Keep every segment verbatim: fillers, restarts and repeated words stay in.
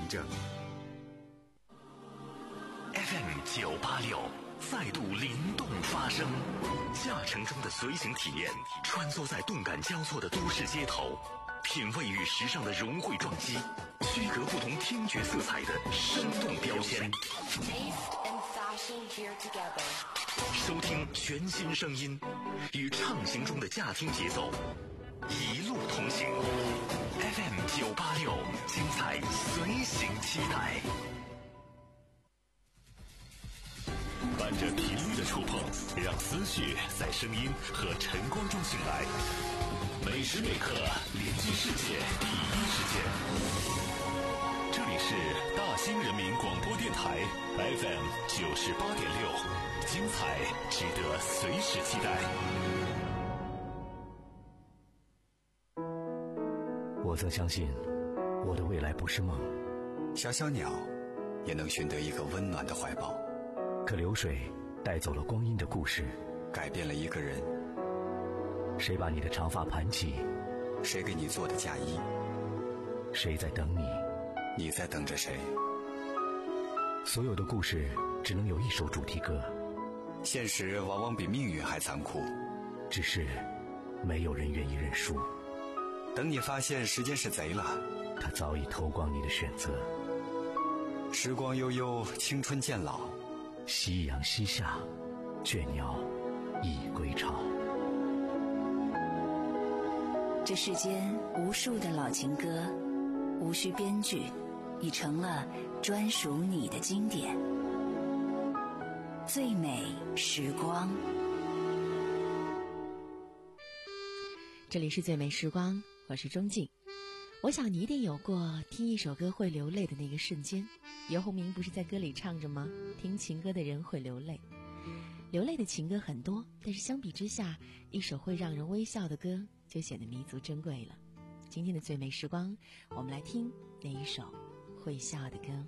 证。 F M 九八六再度灵动发声，驾乘中的随行体验，穿梭在动感交错的都市街头，品味与时尚的融汇撞击，区隔不同听觉色彩的生动标签。收听全新声音，与畅行中的驾听节奏，一路同行。F M 九八六，精彩随行期待。 伴着频率的触碰，让思绪在声音和晨光中醒来。每时每刻连接世界第一时间。这里是大兴人民广播电台 F M 九十八点六，精彩值得随时期待。 我曾相信，我的未来不是梦。 小小鸟也能寻得一个温暖的怀抱。 可流水带走了光阴的故事， 改变了一个人。 谁把你的长发盘起？ 谁给你做的嫁衣？ 谁在等你？ 你在等着谁？ 所有的故事只能有一首主题歌。 现实往往比命运还残酷， 只是没有人愿意认输。 等你发现时间是贼了， 他早已偷光你的选择。 时光悠悠，青春渐老。 夕阳西下，倦鸟已归巢。 这世间无数的老情歌，无需编剧，已成了专属你的经典。最美时光， 这里是最美时光，我是钟静。我想你一定有过听一首歌会流泪的那个瞬间。游鸿明不是在歌里唱着吗？听情歌的人会流泪。流泪的情歌很多，但是相比之下，一首会让人微笑的歌就显得弥足珍贵了。今天的最美时光，我们来听那一首会笑的歌。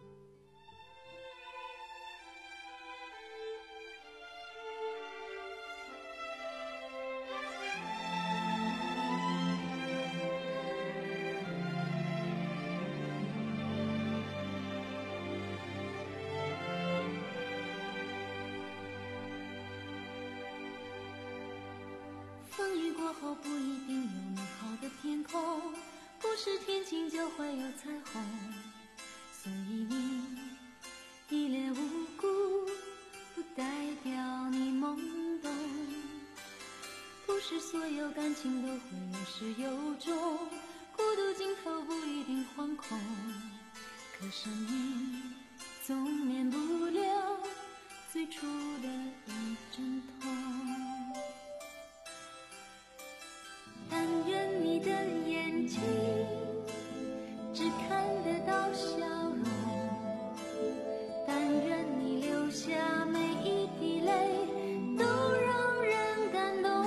后不一定有美好的天空，不是天晴就会有彩虹，所以你一脸无辜不代表你懵懂，不是所有感情都会有始有终，孤独尽头不一定惶恐，可生命总免不了最初的一阵痛。但愿你的眼睛只看得到笑容，但愿你流下每一滴泪都让人感动，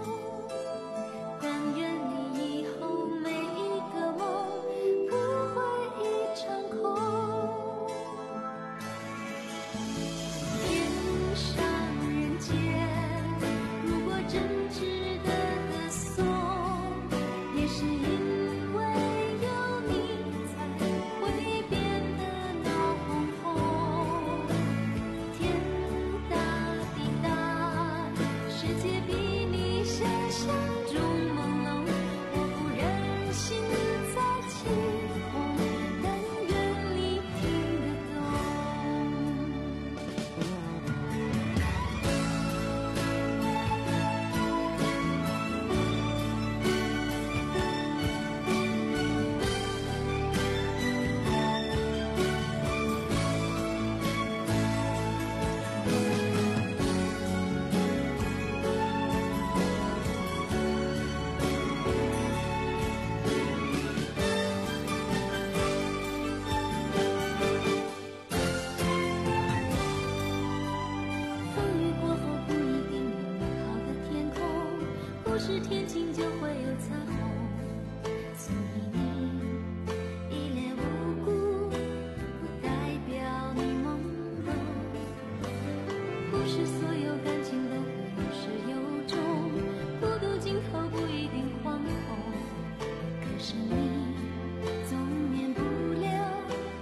但愿你以后每一个梦不会一场空。天上人间，如果真值得歌颂，也是因为有你才会变得闹哄哄。天大地大，世界比你想象中朦胧，我不忍心再起哄，但愿你听得懂。风雨过后不一定有美好的天空，不是天晴就会有彩虹，所以你一脸无辜不代表你懵懂，不是所有感情都会有始有终，孤独尽头不一定惶恐，可是你总免不了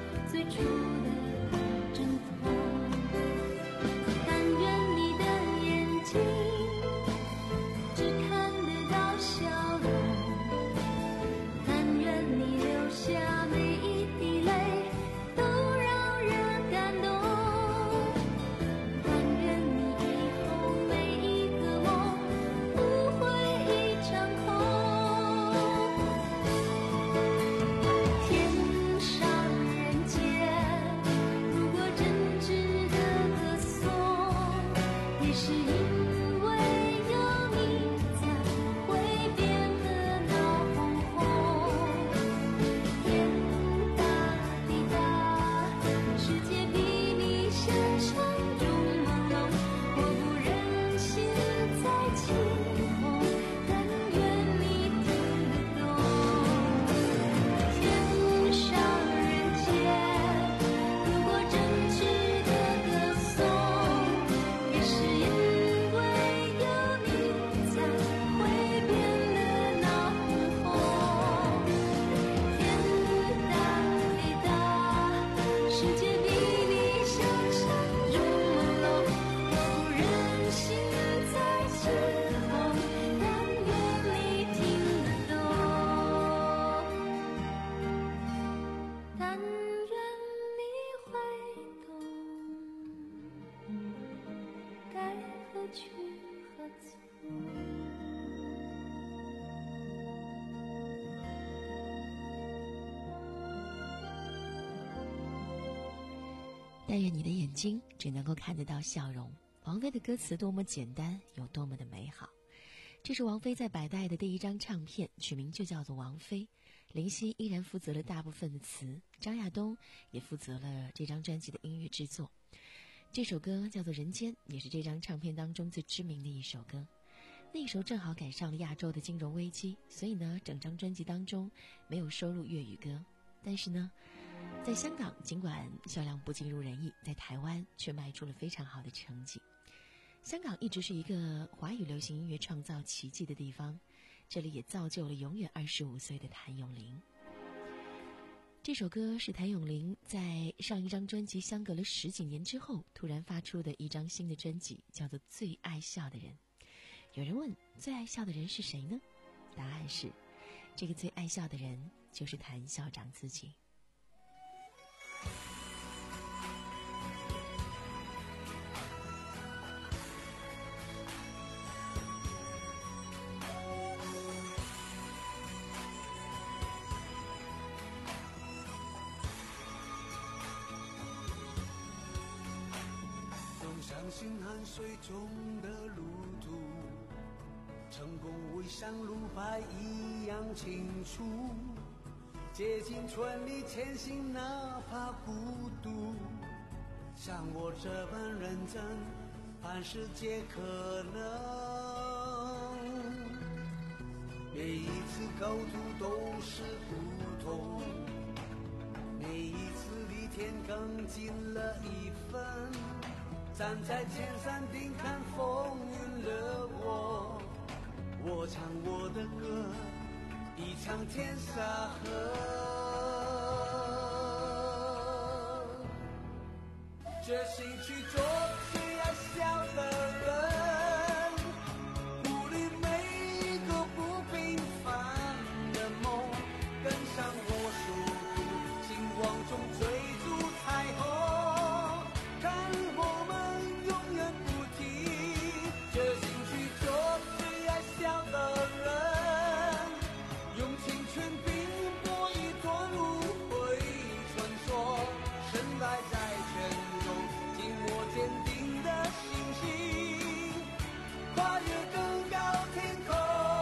但愿你的眼睛只能够看得到笑容。王菲的歌词多么简单，有多么的美好。这是王菲在百代的第一张唱片，取名就叫做王菲。林夕依然负责了大部分的词，张亚东也负责了这张专辑的音乐制作。这首歌叫做《人间》，也是这张唱片当中最知名的一首歌。那时候正好赶上了亚洲的金融危机，所以呢，整张专辑当中没有收录粤语歌。但是呢，在香港尽管销量不尽如人意，在台湾却卖出了非常好的成绩。香港一直是一个华语流行音乐创造奇迹的地方，这里也造就了永远二十五岁的谭咏麟。这首歌是谭咏麟在上一张专辑相隔了十几年之后突然发出的一张新的专辑，叫做《最爱笑的人》。有人问，最爱笑的人是谁呢？答案是，这个最爱笑的人就是谭校长自己。 相信汗水中的路途，成功会像路牌一样清楚，竭尽全力前行，哪怕孤独。像我这般认真，凡事皆可能。每一次构图都是不同，每一次离天更近了一分。站在千山顶看风云掠过，我唱我的歌，一场天沙河。决心去做最爱笑的人，鼓励每一个不平凡的梦，跟上我速度，星光中追逐彩虹，看我们决心去做最爱笑的人，用青春拼搏一段无悔传说，身败在泉中，紧握坚定的信心，跨越更高天空。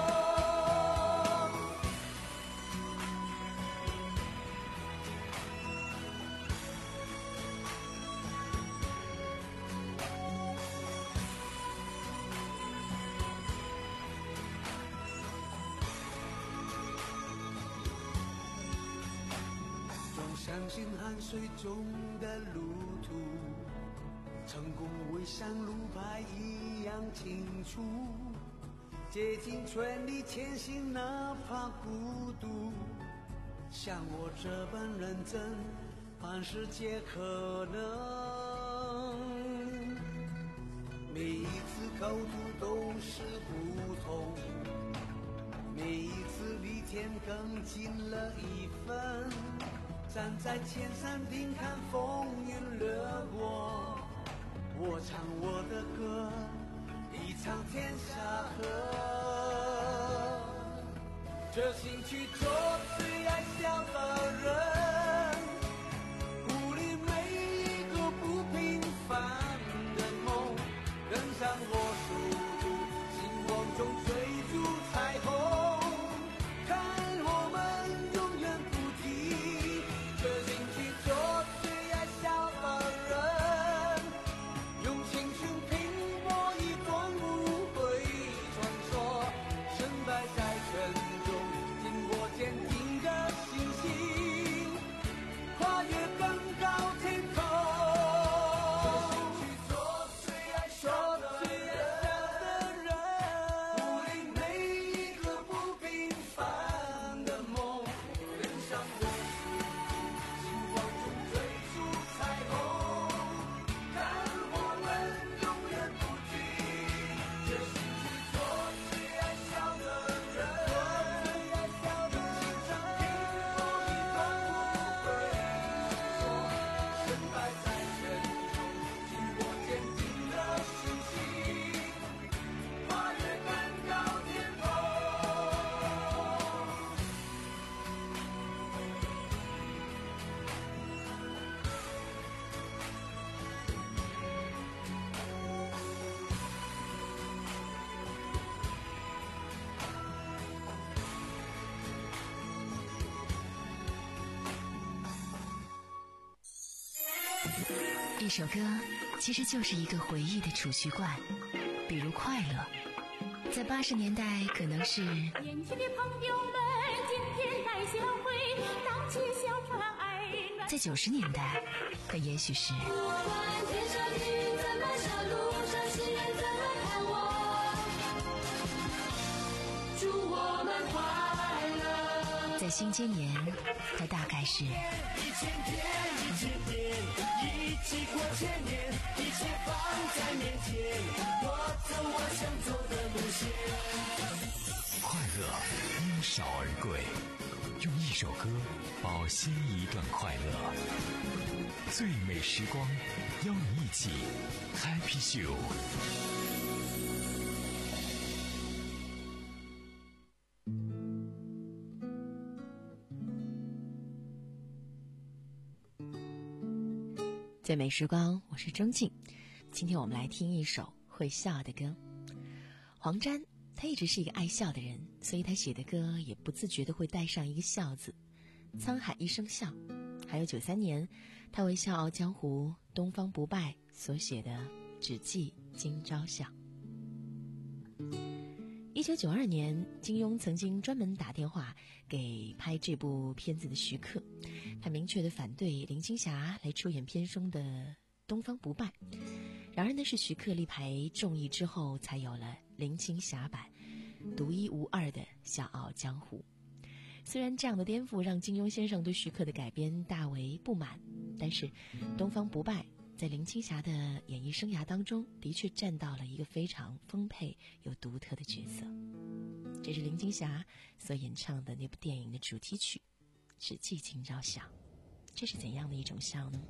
相信汗水中的路途，成功会像路牌一样清楚，竭尽全力前行，哪怕孤独。像我这般认真，凡事皆可能。每一次构图都是不同，每一次离天更近了一分。站在千山顶看风云掠过，我唱我的歌，一场天沙河。决心去做最爱笑的人，鼓励每一个不平凡的梦，跟上我速度，星光中追逐彩虹，看我们永远不停。决心去做最爱笑的人，用青春拼搏一段无悔传说，身败在泉中，紧握坚定的信心。 一首歌其实就是一个回忆的储蓄罐，比如快乐，在八十年代可能是年轻的朋友们今天来相会，荡起小船儿暖。 在九十年代，可也许是不管天上云怎么笑，路上行人怎么看我，祝我们快乐。 在新今年，它大概是一千天，一千天，一起过千年，一切放在面前，我走我想走的路线。 快乐因少而贵，用一首歌保鲜一段快乐。最美时光，邀你一起 Happy Show。 最美时光，我是钟静。今天我们来听一首会笑的歌。黄沾他一直是一个爱笑的人，所以他写的歌也不自觉地会带上一个笑字。沧海一声笑，还有九三年他为《笑傲江湖》《东方不败》所写的《只记今朝笑》。一九九二年，金庸曾经专门打电话给拍这部片子的徐克，他明确地反对林青霞来出演片中的《东方不败》。然而呢，是徐克力排众议之后，才有了林青霞版独一无二的《笑傲江湖》。虽然这样的颠覆让金庸先生对徐克的改编大为不满，但是《东方不败》在林青霞的演艺生涯当中，的确占到了一个非常丰沛又独特的角色。这是林青霞所演唱的那部电影的主题曲《只记今朝笑》，这是怎样的一种笑呢？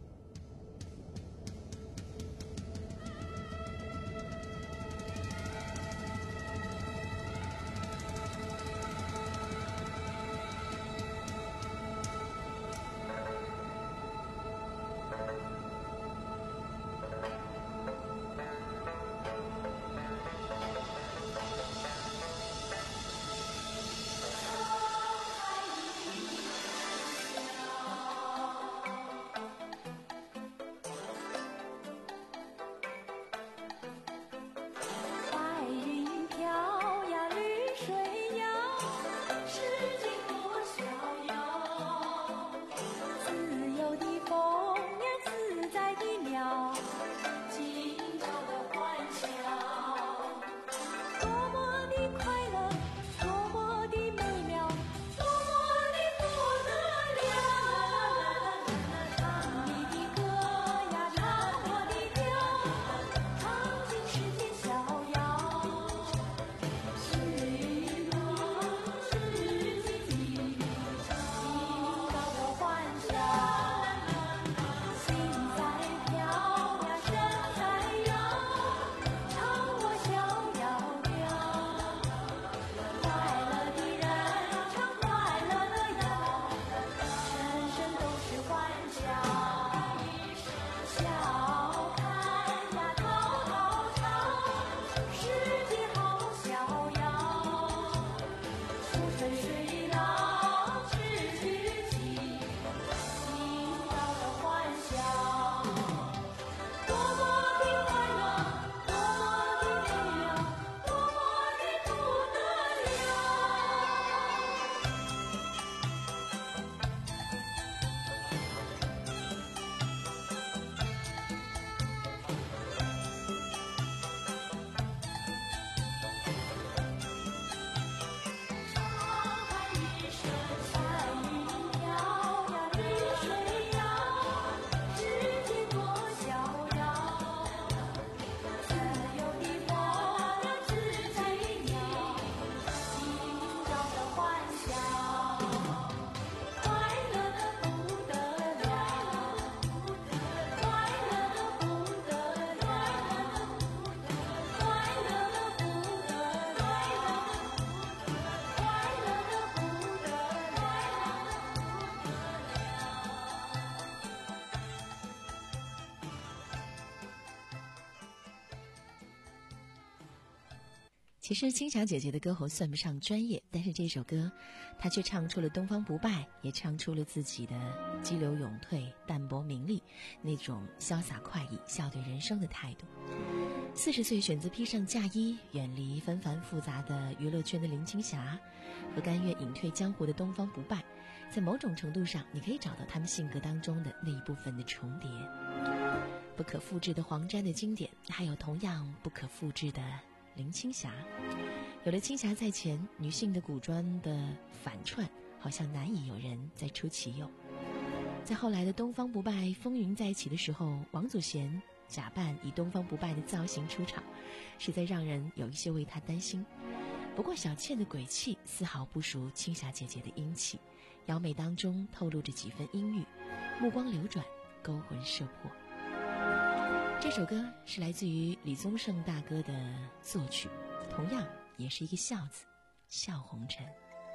其实青霞姐姐的歌喉算不上专业，但是这首歌她却唱出了东方不败，也唱出了自己的激流勇退、淡泊名利那种潇洒快意、笑对人生的态度。四十岁选择披上嫁衣，远离纷繁复杂的娱乐圈的林青霞，和甘愿隐退江湖的东方不败，在某种程度上你可以找到他们性格当中的那一部分的重叠。不可复制的黄沾的经典，还有同样不可复制的林青霞。有了青霞在前，女性的古装的反串好像难以有人再出其右。在后来的东方不败风云再起的时候，王祖贤假扮以东方不败的造型出场，实在让人有一些为他担心。不过小倩的鬼气丝毫不输青霞姐姐的英气，妖媚当中透露着几分阴郁，目光流转，勾魂摄魄。这首歌是来自于李宗盛大哥的作曲，同样也是一个笑字，笑红尘。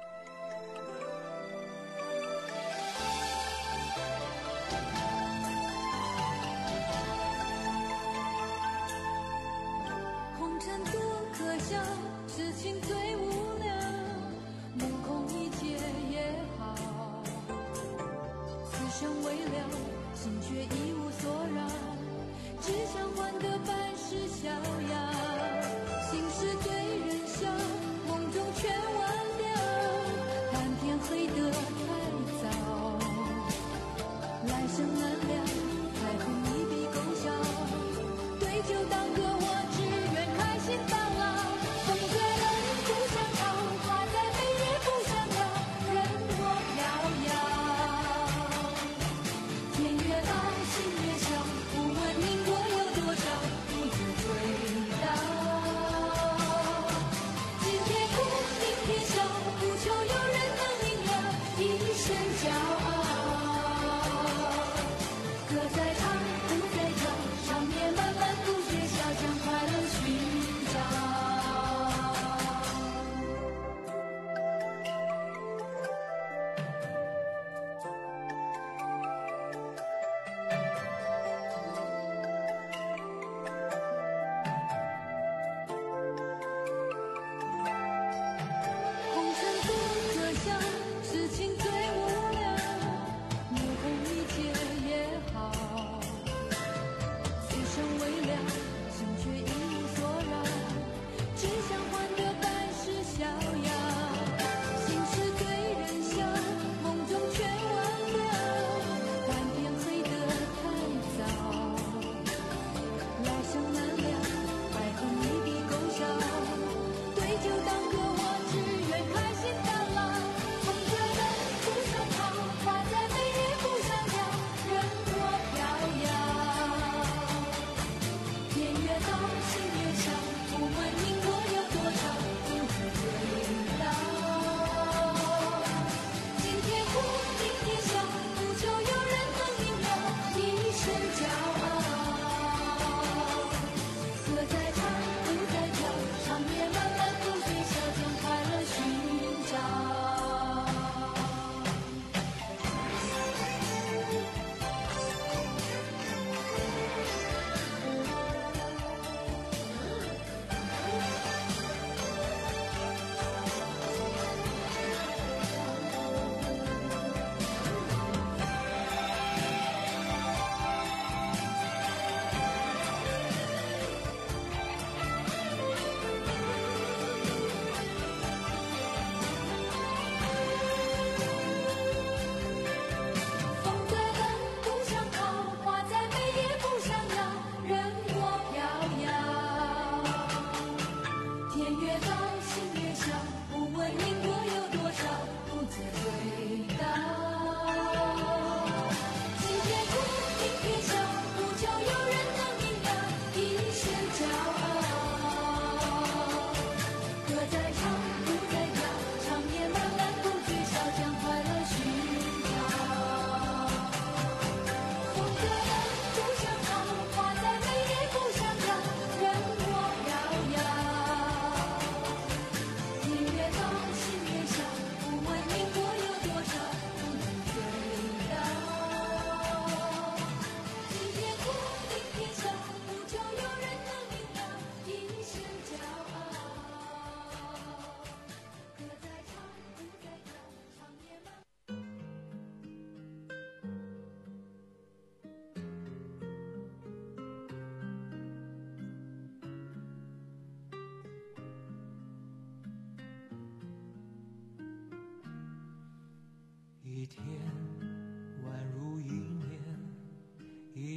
红尘多可笑，痴情最无聊，目空一切也好，此生未了，心却一无所扰，只想换得半世逍遥，心事对人笑，梦中全忘掉，看天黑得太早，来生难料，太空一笔勾销，对酒当歌，我只愿开心到老，风在冷不相逃，花在美也不相扰，任我飘摇，天越高心越小，不问因果有多少，不知追悼，今天哭明天笑，不求有人能明了，一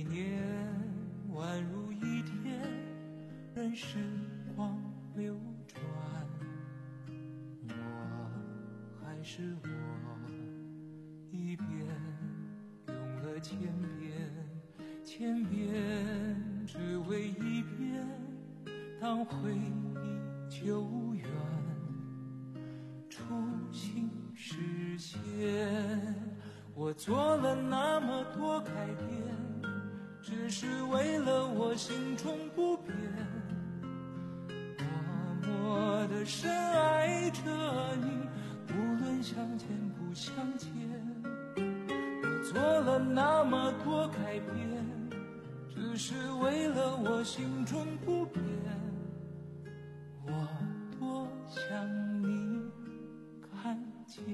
一年宛如一天，任时光流转，我还是我，一遍用了千遍，千遍只为一遍，当回忆久远，初心实现。我做了那么多改变，只是为了我心中不变，默默地深爱着你，无论相见不相见。我做了那么多改变，只是为了我心中不变，我多想你看见。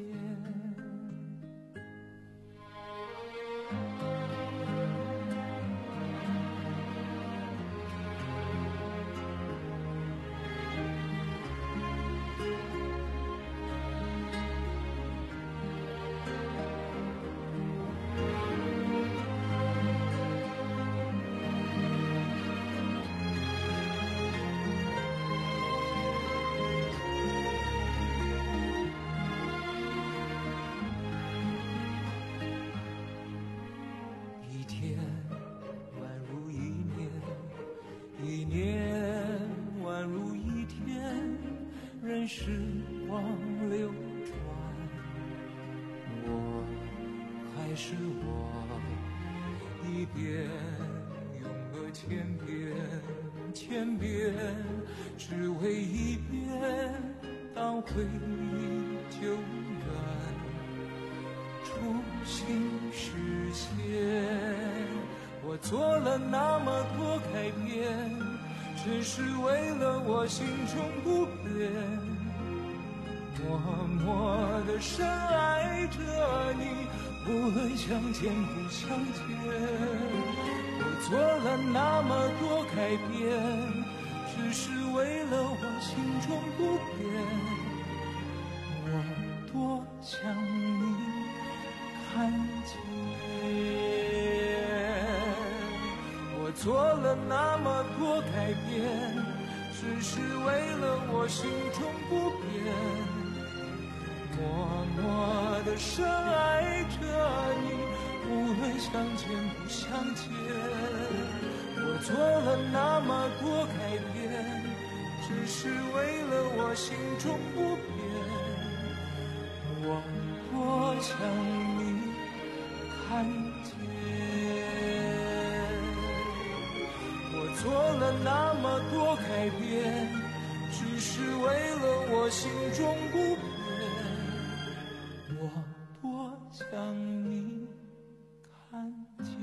时光流转，我还是我，一遍用了千遍，千遍只为一遍，当回忆久远，初心实现。我做了那么多改变，只是为了我心中不变，默默地深爱着你，无论相见不相见。我做了那么多改变，只是为了我心中不变，我多想你看见。我做了那么多改变，只是为了我心中不变，默默地深爱着你，无论相见不相见。我做了那么多改变，只是为了我心中不变，我多想你看见。我做了那么多改变，只是为了我心中不变，我多想你看见。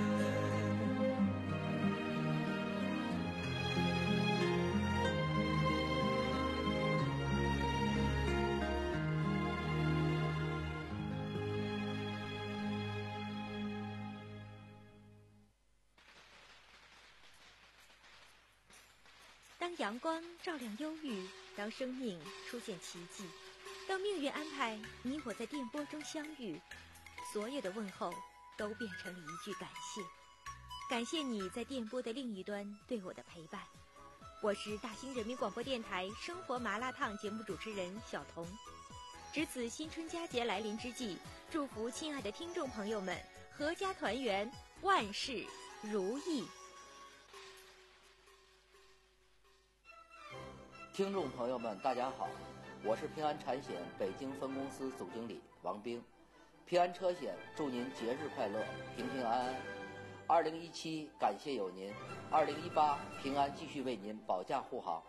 当阳光照亮忧郁，当生命出现奇迹，当命运安排你我在电波中相遇，所有的问候都变成了一句感谢。感谢你在电波的另一端对我的陪伴。我是大兴人民广播电台生活麻辣烫节目主持人小彤。值此新春佳节来临之际，祝福亲爱的听众朋友们阖家团圆，万事如意。 听众朋友们大家好，我是平安产险北京分公司总经理王兵。平安车险祝您节日快乐，平平安安。二零一七感谢有您，二零一八平安继续为您保驾护航。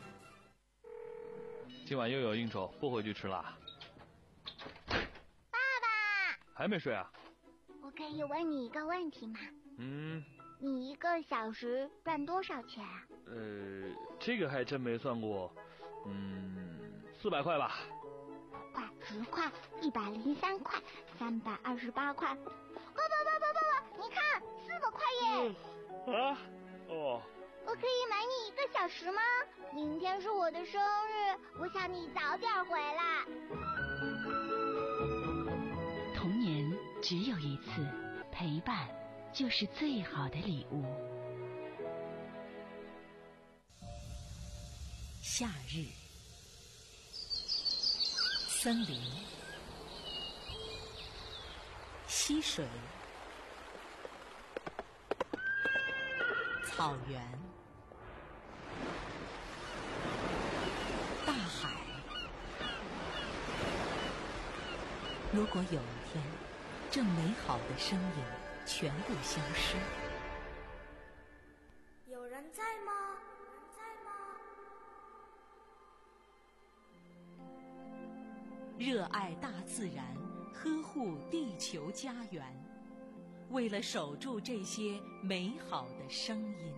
今晚又有应酬，不回去吃了。 爸爸还没睡啊？ 我可以问你一个问题吗？ 嗯， 你一个小时赚多少钱啊？ 呃，这个还真没算过，嗯，四百块吧。 块、十块、一百零三块、三百二十八块。爸爸爸爸爸爸，你看，四百块耶！ 嗯、啊，哦。 我可以买你一个小时吗？明天是我的生日，我想你早点回来。 童年只有一次，陪伴就是最好的礼物。夏日，森林，溪水，草原，大海。如果有一天，这美好的声音全部消失， 有人在吗？ 热爱大自然，呵护地球家园，为了守住这些美好的声音。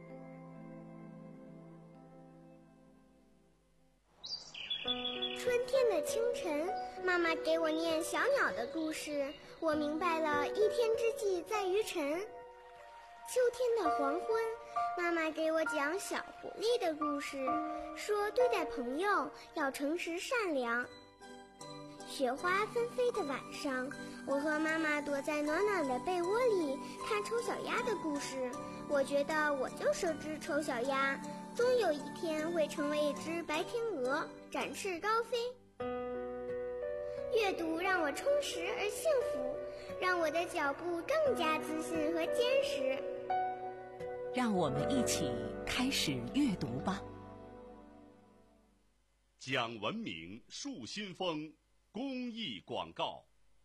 春天的清晨，妈妈给我念小鸟的故事，我明白了一天之计在于晨。秋天的黄昏，妈妈给我讲小狐狸的故事，说对待朋友要诚实善良。雪花纷飞的晚上，我和妈妈躲在暖暖的被窝里看丑小鸭的故事。我觉得我就是只丑小鸭，终有一天会成为一只白天鹅，展翅高飞。阅读让我充实而幸福，让我的脚步更加自信和坚实。 让我们一起开始阅读吧。 讲文明树新风公益广告，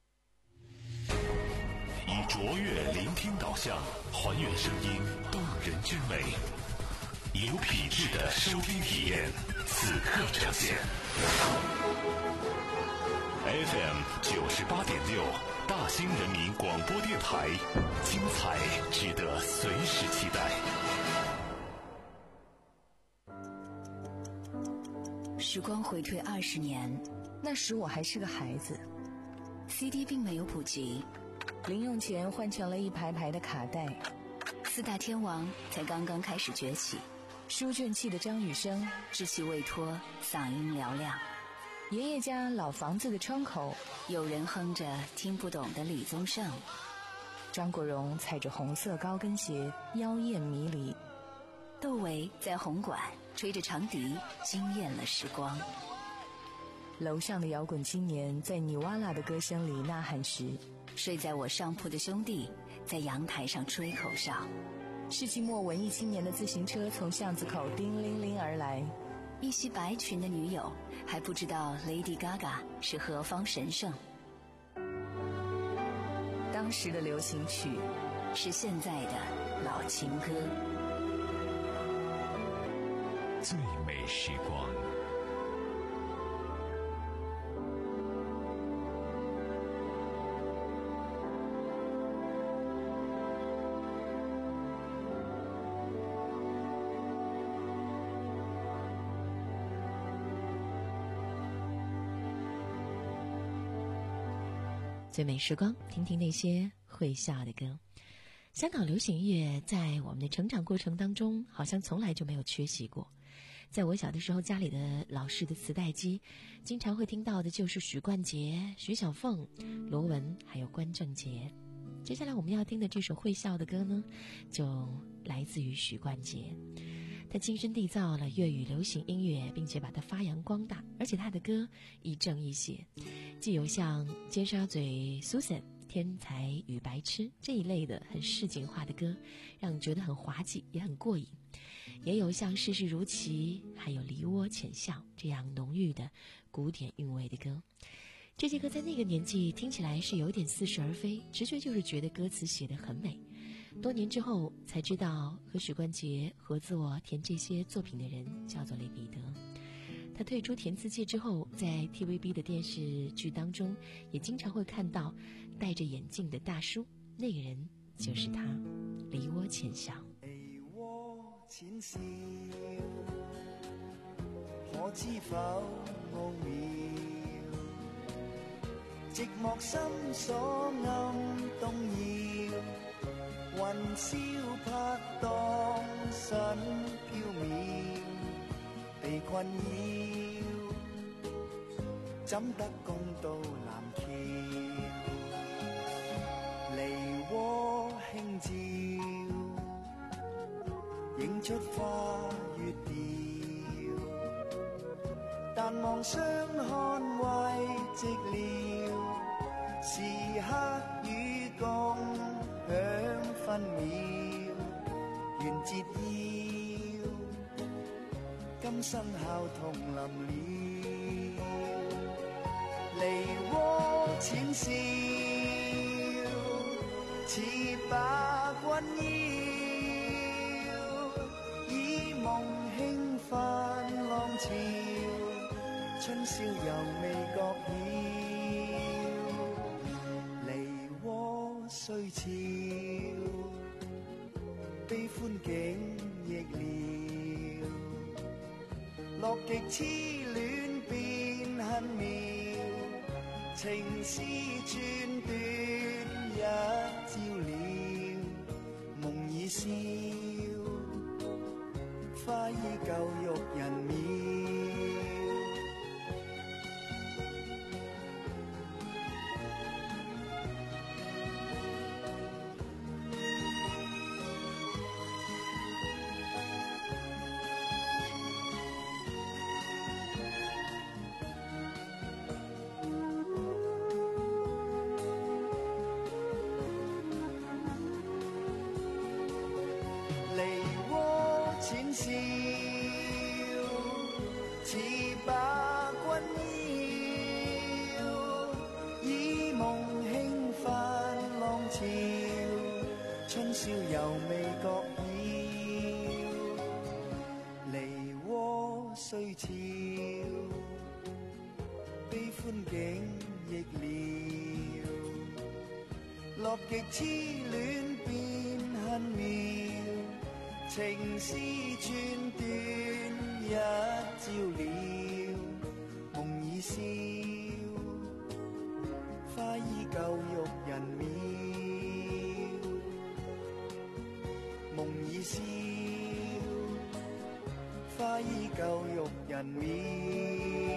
以卓越聆听导向，还原声音动人之美，有品质的收听体验，此刻呈现。F M 九十八点六，大兴人民广播电台，精彩值得随时期待。 时光回退二十年， 那时我还是个孩子 C D 并没有普及， 零用钱换成了一排排的卡带， 四大天王才刚刚开始崛起。 书卷气的张雨生， 稚气未脱，嗓音嘹亮。 爷爷家老房子的窗口， 有人哼着听不懂的李宗盛。 张国荣踩着红色高跟鞋，妖艳迷离。 窦唯在红馆吹着长笛，惊艳了时光。 楼上的摇滚青年在尼瓦拉的歌声里呐喊时， 睡在我上铺的兄弟在阳台上吹口哨。 世纪末文艺青年的自行车从巷子口叮铃铃而来， 一袭白裙的女友还不知道 Lady Gaga 是何方神圣。 当时的流行曲是现在的老情歌。 最美时光， 最美时光，听听那些会笑的歌。香港流行音乐在我们的成长过程当中，好像从来就没有缺席过。在我小的时候，家里的老式的磁带机，经常会听到的就是许冠杰、徐小凤、罗文还有关正杰。接下来我们要听的这首会笑的歌呢，就来自于许冠杰。他亲身缔造了粤语流行音乐，并且把它发扬光大，而且他的歌亦正亦邪，既有像尖沙咀 Susan、天才与白痴这一类的很市井化的歌，让你觉得很滑稽也很过瘾，也有像世事如棋还有梨涡浅笑这样浓郁的古典韵味的歌。这些歌在那个年纪听起来是有点似是而非，直觉就是觉得歌词写得很美。多年之后才知道，和许冠杰合作填这些作品的人叫做雷彼得。他退出填词界之后，在 T V B 的电视剧当中也经常会看到戴着眼镜的大叔，那个人就是他，梨涡浅笑。 梨涡淺笑，可知否奧妙？寂寞心所暗動搖，雲霄拍蕩神飄渺，被困擾，怎得公到南橋？梨渦輕出花月調，但望相看慰寂寥，時刻與共享分秒，緣節要，今生孝同臨了，梨渦淺笑，似把君邀，以夢輕泛浪潮，春宵猶未覺曉，梨渦雖俏，悲歡景亦妙，樂極痴戀變恨妙，情絲寸斷一朝了，夢已消，花依舊欲人渺。淺笑，似把君邀，以夢輕泛浪潮，春宵猶未覺曉，梨渦雖俏，悲歡景亦妙，樂極痴戀變恨妙，情絲寸斷一朝了，夢已消，花依舊欲人渺，夢已消，花依舊欲人渺。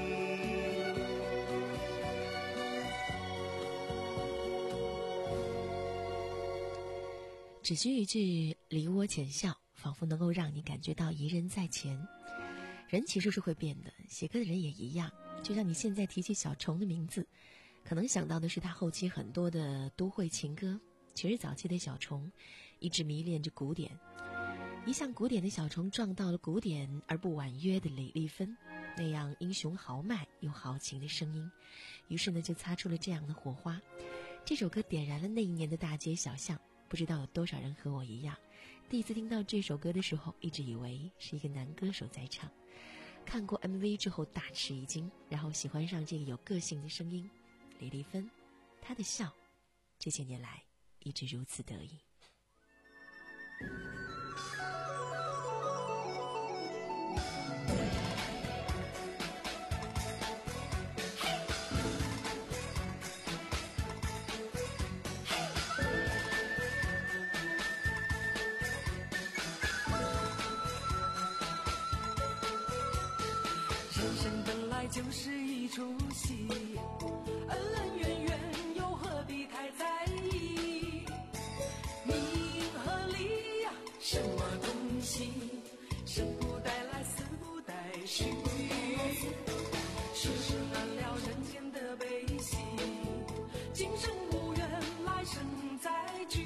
只需一句梨涡浅笑，仿佛能够让你感觉到一人在前。人其实是会变的，写歌的人也一样。就像你现在提起小虫的名字，可能想到的是他后期很多的都会情歌，其实早期的小虫一直迷恋着古典。一向古典的小虫撞到了古典而不婉约的李丽芬，那样英雄豪迈又豪情的声音，于是呢就擦出了这样的火花。这首歌点燃了那一年的大街小巷，不知道有多少人和我一样，第一次听到这首歌的时候，一直以为是一个男歌手在唱。看过 M V 之后大吃一惊，然后喜欢上这个有个性的声音。李丽芬，她的笑，这些年来一直如此得意。 就是一出戏，恩恩怨怨又何必太在意？名和利呀，什么东西？生不带来，死不带去，世事难料人间的悲喜，今生无缘，来生再聚。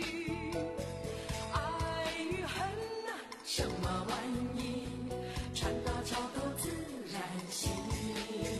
爱与恨啊，什么玩意？船到桥头自然行。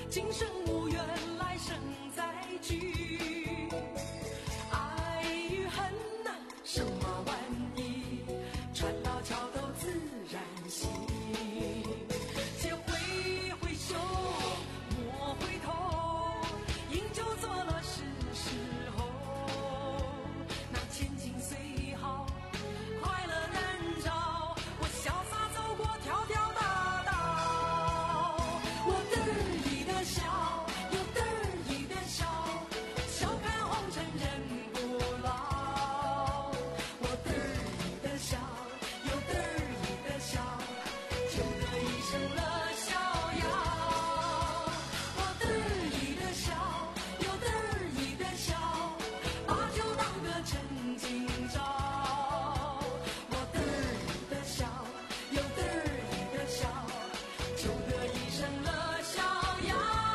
今生无缘，来生再聚。爱与恨呐，什么玩意？船到桥头自然行。且挥挥手，莫回头，饮酒作乐是时候。那千金虽好，快乐难找。我潇洒走过条条大道，我得意的笑，又得意的笑，笑看红尘人不老。我得意的笑，又得意的笑，就得一生乐逍遥。我得意的笑，又得意的笑，把酒当歌趁今朝。我得意的笑，又得意的笑，就得一生乐逍遥。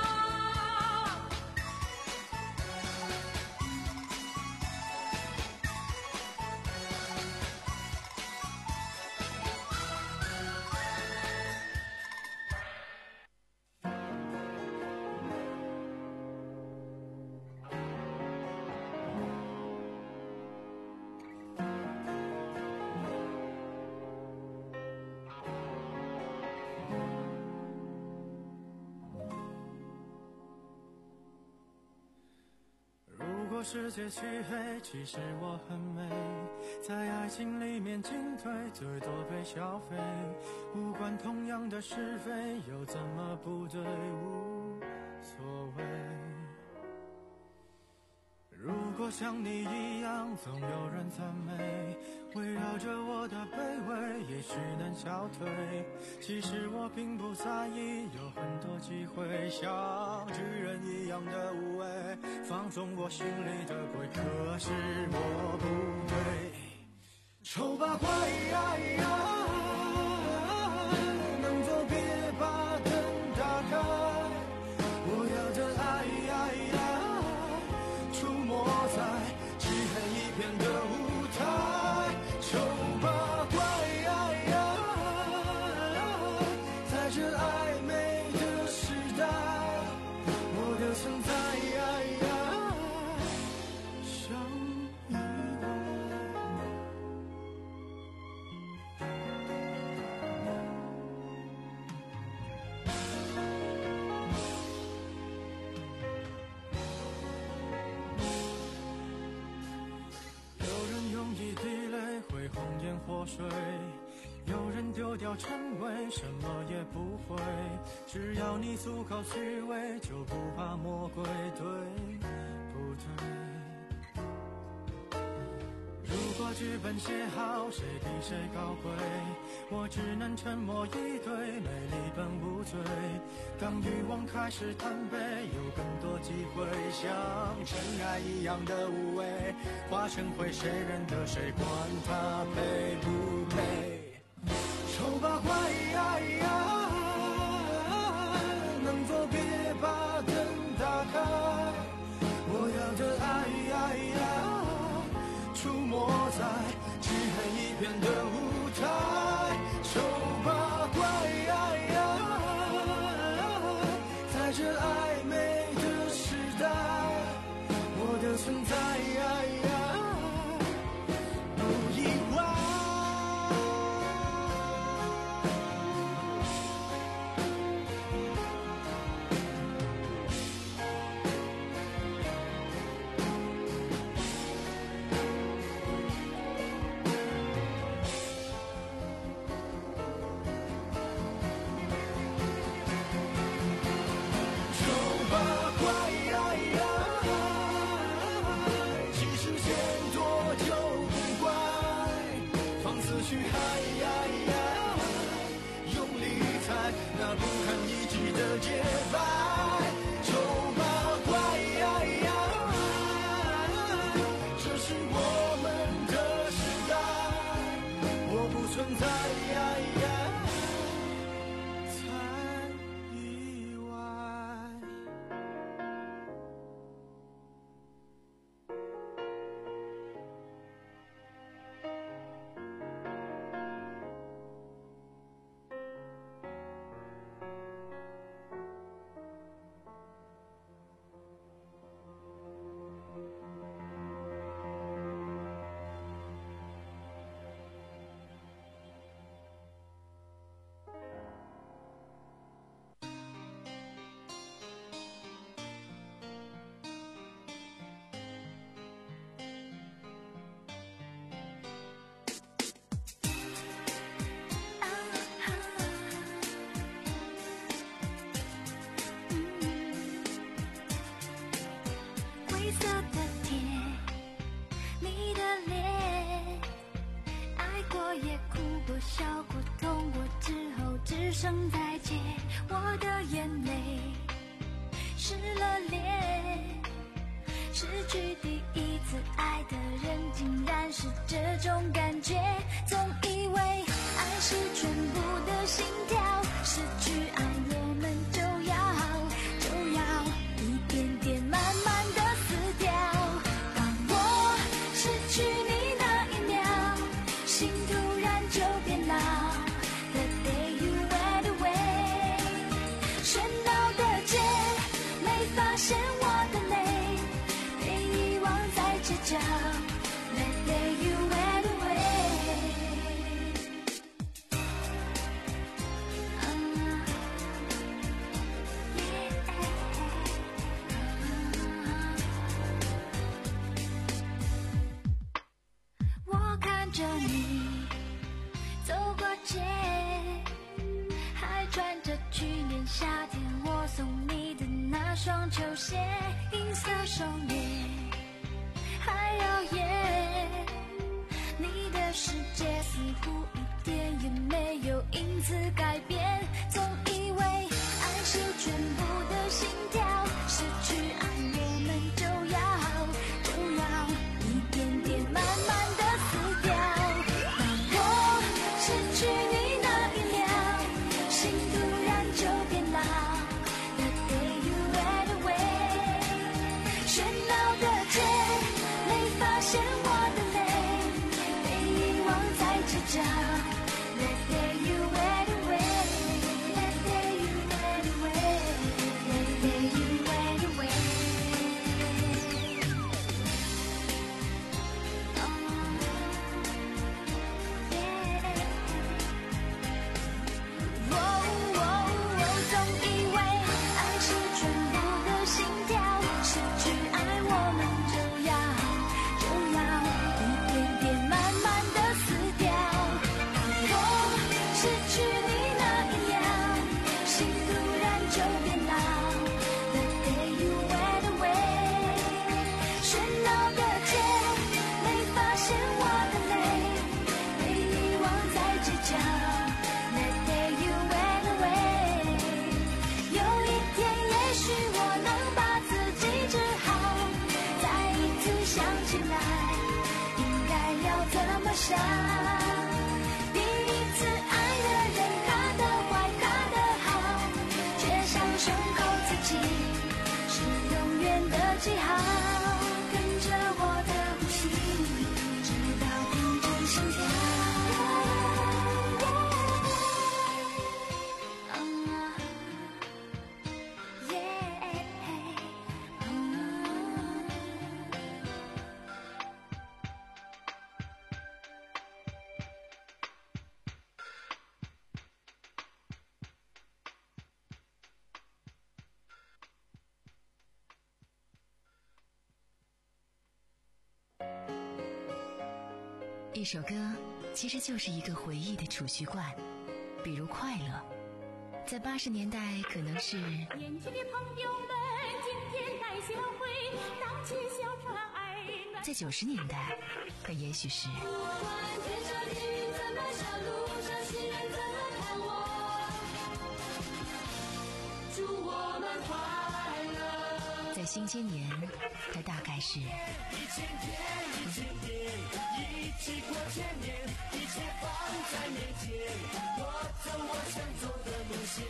如果世界漆黑，其实我很美，在爱情里面进退，最多被消费。无关同样的是非，又怎么不对？无所谓。如果像你一样，总有人赞美，围绕着我的卑微，也许能消退。其实我并不在意，有很多机会，像巨人一样的无畏，放纵我心里的鬼。可是我不对，丑八怪呀，能否别把灯打开？我要的爱出没在漆黑一片的舞台，丑八怪，在这暧昧的时代，我的存在像意外。红颜祸水，有人丢掉称谓，什么也不会。只要你足够虚伪，就不怕魔鬼，对不对？如果剧本写好，谁比谁高贵？我只能沉默以对，美丽本无罪。当欲望开始贪杯，有更多机会，像尘埃一样的无畏，化成灰，谁认得谁？管他配不配？丑八怪，能否别把灯打开？我要的爱出没在漆黑一片的舞台，丑八怪，在这暧昧的时代，我的存在不意外。 声再见，我的眼泪湿了脸。失去第一次爱的人，竟然是这种感觉。总以为爱是全部的心跳，失去爱我们就要就要一点点慢慢的死掉。当我失去你那一秒，心突然就变老。The day you went away， 喧闹的街没发现我的泪，街角 That day you went away， 我看着你走过街，还穿着去年夏天我送你的那双球鞋，银色手链还摇曳，你的世界似乎一点也没有因此改变。总以为爱是全部的心跳，失去爱我们就要就要一点点慢慢的死掉。当我失去你那一秒，心突然就变老。The day you went away， 喧闹的街发现我的泪，被遗忘在街角。That day you went away， That day you went away， That day you went away。哦哦哦，总以为爱是全部的心跳，失去爱我们就要。失去你那一秒，心突然就变老。The day you went away， 喧闹的街没发现我的泪，被遗忘在街角。That day you went away， 有一天也许我能把自己治好，再一次想起来，应该要怎么想。记好，跟着我的呼吸，直到停止心跳。 一首歌其实就是一个回忆的储蓄罐，比如快乐，在八十年代可能是年轻的朋友们，今天带小会，荡起小船儿暖。 在九十年代，可也许是祝我们快乐。 在新千年，它大概是一千天，一千天，一起过千年，一切放在面前，我走我想走的路线。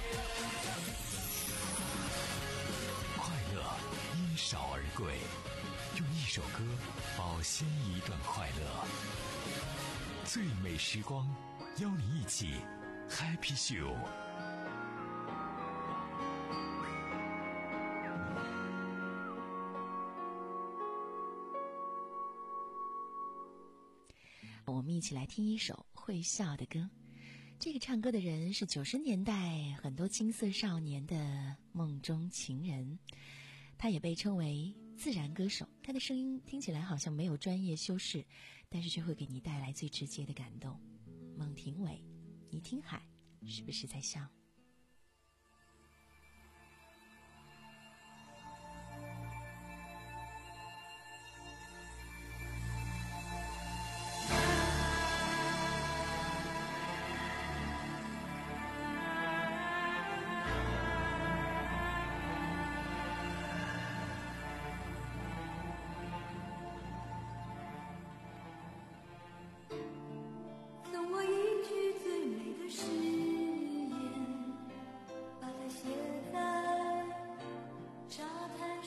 快乐因少而贵，用一首歌保鲜一段快乐。最美时光，邀你一起 Happy Show。 我们一起来听一首会笑的歌。这个唱歌的人是九十年代很多青涩少年的梦中情人，他也被称为自然歌手。他的声音听起来好像没有专业修饰，但是却会给你带来最直接的感动。孟庭苇，你听海是不是在笑？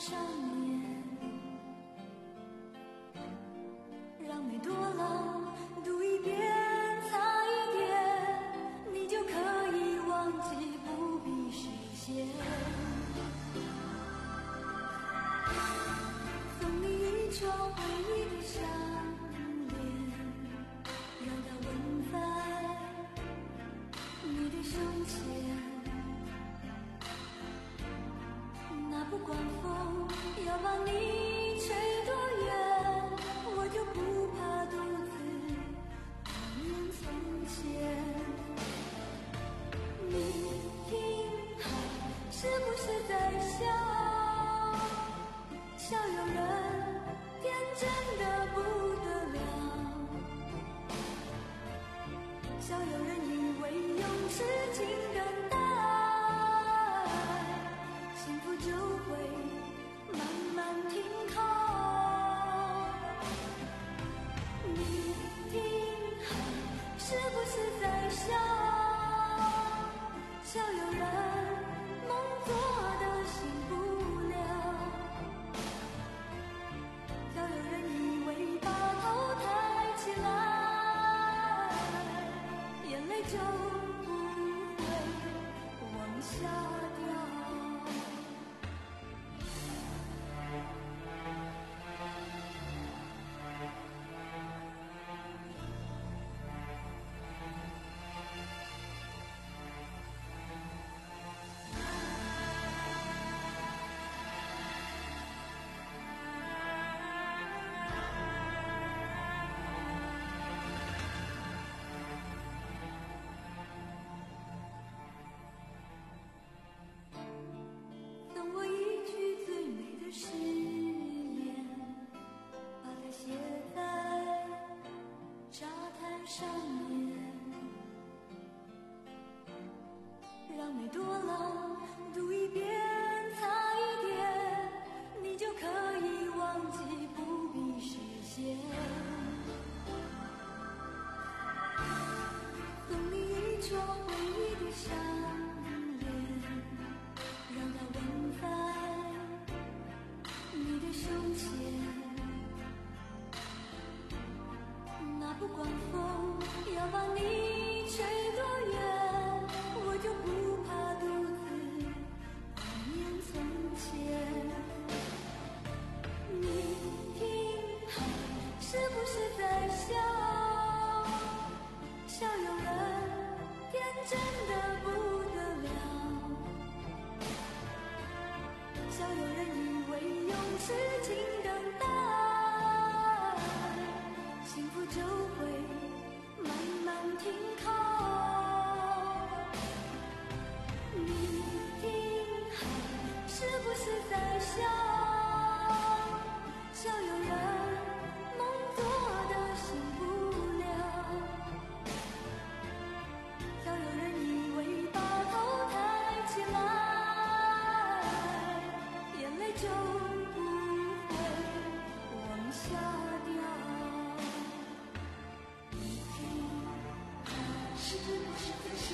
上演，让每朵浪读一遍，擦一点，你就可以忘记，不必实现。送你一双回忆的项链，让它吻在你的胸前。那不管风要把你吹多远，我就不怕独自怀念从前。你听海是不是在笑？笑有人天真的不得了，笑有人以为用痴情等待，幸福就会慢慢停靠。你听海是不是在笑？笑有人梦做的醒不了，笑有人以为把头抬起来，眼泪就不会往下掉。送我一句最美的誓言，把它写在沙滩上面，让每朵浪读一遍，擦一点，你就可以忘记，不必实现。送你一双回忆的项链，让它吻在你的胸前。那不管风要把你吹多远，我就不怕独自怀念从前。你听海是不是在笑？笑有人天真的不得了，笑有人以为用痴情等待，幸福就会慢慢停靠。你听海是不是在笑？笑有人梦做的醒不了，笑有人以为把头抬起来，眼泪就不会往下掉。你听海是不是在笑？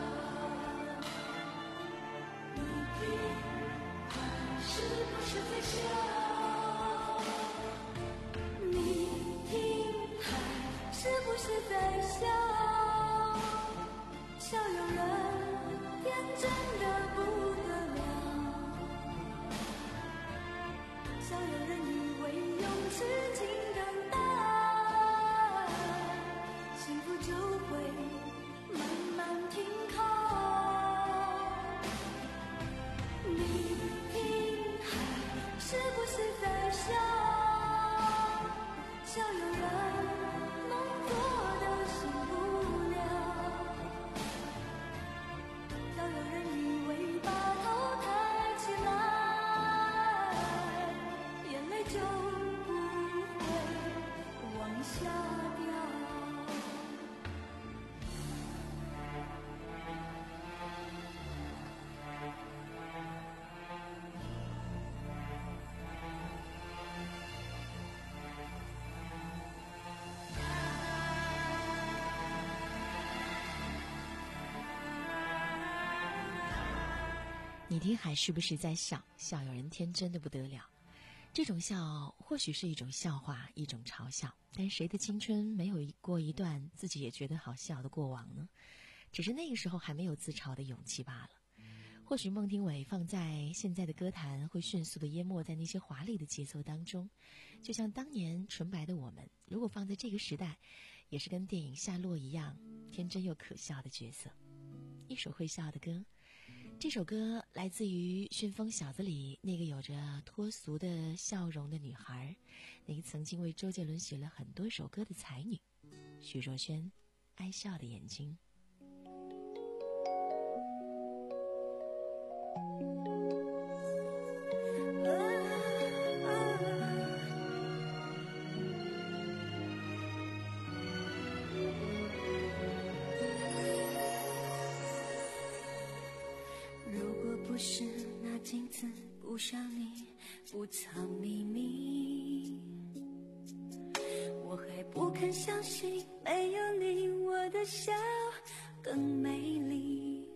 你听海是不是在笑？你听海是不是在笑？笑有人天真的不得了，笑有人以为用痴情等待，幸福就会慢慢停靠。你听海是不是在笑？笑有人梦做的醒不了，笑有人以为把头抬起来，眼泪就不会往下掉。 你听还是不是在笑？笑有人天真的不得了。这种笑或许是一种笑话，一种嘲笑，但谁的青春没有过一段自己也觉得好笑的过往呢？只是那个时候还没有自嘲的勇气罢了。或许孟庭苇放在现在的歌坛会迅速的淹没在那些华丽的节奏当中，就像当年纯白的我们，如果放在这个时代，也是跟电影夏洛一样天真又可笑的角色。一首会笑的歌，这首歌来自于《旋风小子》里那个有着脱俗的笑容的女孩，那个曾经为周杰伦写了很多首歌的才女许若瑄，爱笑的眼睛。 不是那镜子不像你不藏秘密，我还不肯相信没有你我的笑更美丽。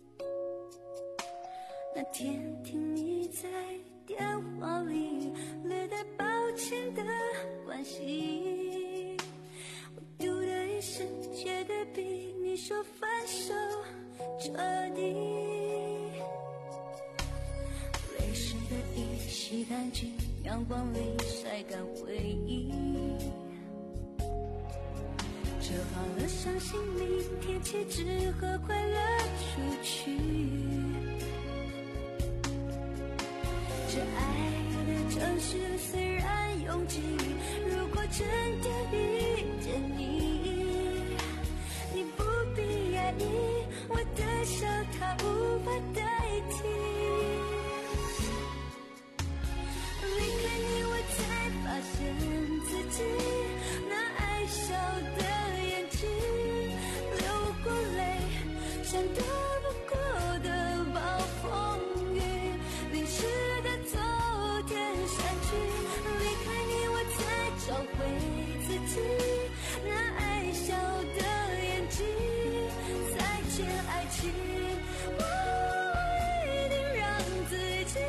那天听你在电话里略带抱歉的关心，我丢的一声觉得比你说分手彻底。洗干净，阳光里晒干回忆，折好了伤心，明天起只和快乐出去。这爱的城市虽然拥挤，如果真的遇见你，你不必压抑，我的笑它无法代替。发现自己那爱笑的眼睛流过泪，像躲不过的暴风雨，淋湿的昨天散去。离开你我才找回自己那爱笑的眼睛，再见爱情，我一定让自己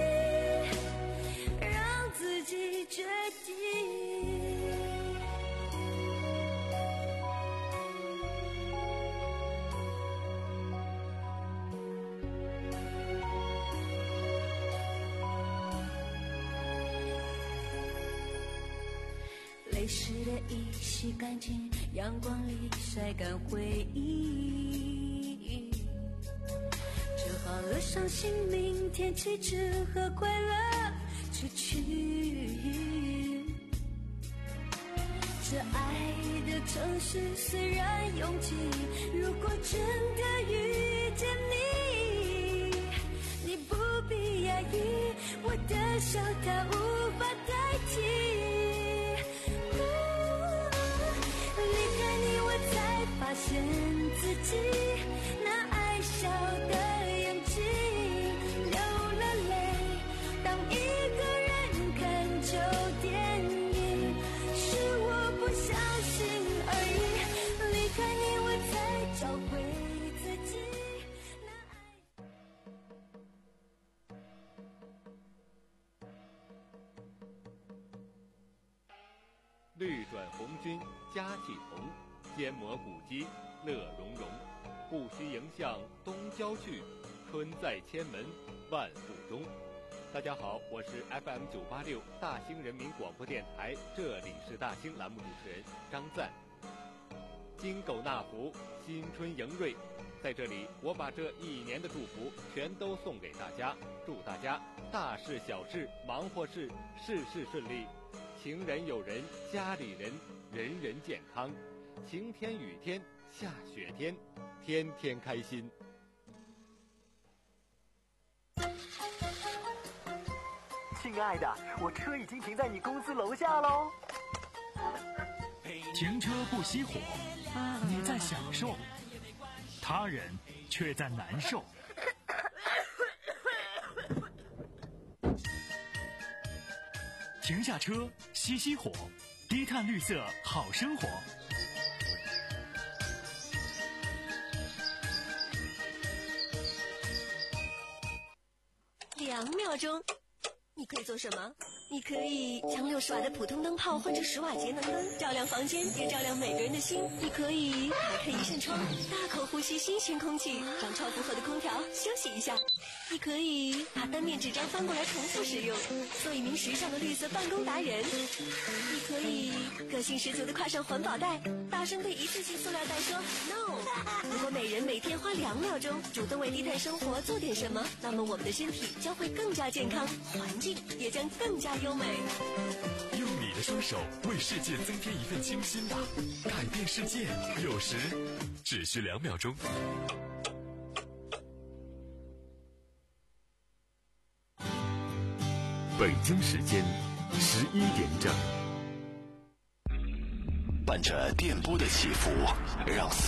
让自己决定。泪湿的衣洗干净，阳光里晒干回忆，折好了伤心，明天起只和快乐出去。这爱的城市虽然拥挤，如果真的遇见你，你不必压抑，我的笑它无法代替。离开你我才发现自己那爱笑的眼睛流了泪，当一个人看旧电影，是我不相信而已。离开你我才找回自己那爱。 绿转红军佳气同，坚磨古肌乐融融。不须迎向东郊去，春在千门万户中。大家好，我是 F M 九八六大兴人民广播电台，这里是大兴栏目主持人张赞。金狗纳福，新春迎瑞，在这里我把这一年的祝福全都送给大家，祝大家大事小事忙活事事事顺利，情人友人家里人人人健康，晴天雨天下雪天，天天开心。 亲爱的，我车已经停在你公司楼下喽。 停车不熄火，你在享受，他人却在难受。停下车，熄熄火，低碳绿色好生活。 秒钟。你可以做什么？你可以将六十瓦的普通灯泡换成十瓦节能灯，照亮房间，也照亮每个人的心。你可以打开一扇窗，大口呼吸新鲜空气，让超负荷的空调休息一下。你可以把单面纸张翻过来重复使用，做一名时尚的绿色办公达人。你可以个性十足的挎上环保袋，大声对一次性塑料袋说 no。 如果每人每天花两秒钟主动为低碳生活做点什么，那么我们的身体将会更加健康，环境也将更加优美。 用你的双手为世界增添一份清新吧，改变世界有时只需两秒钟。北京时间十一点整， 伴着电波的起伏，让思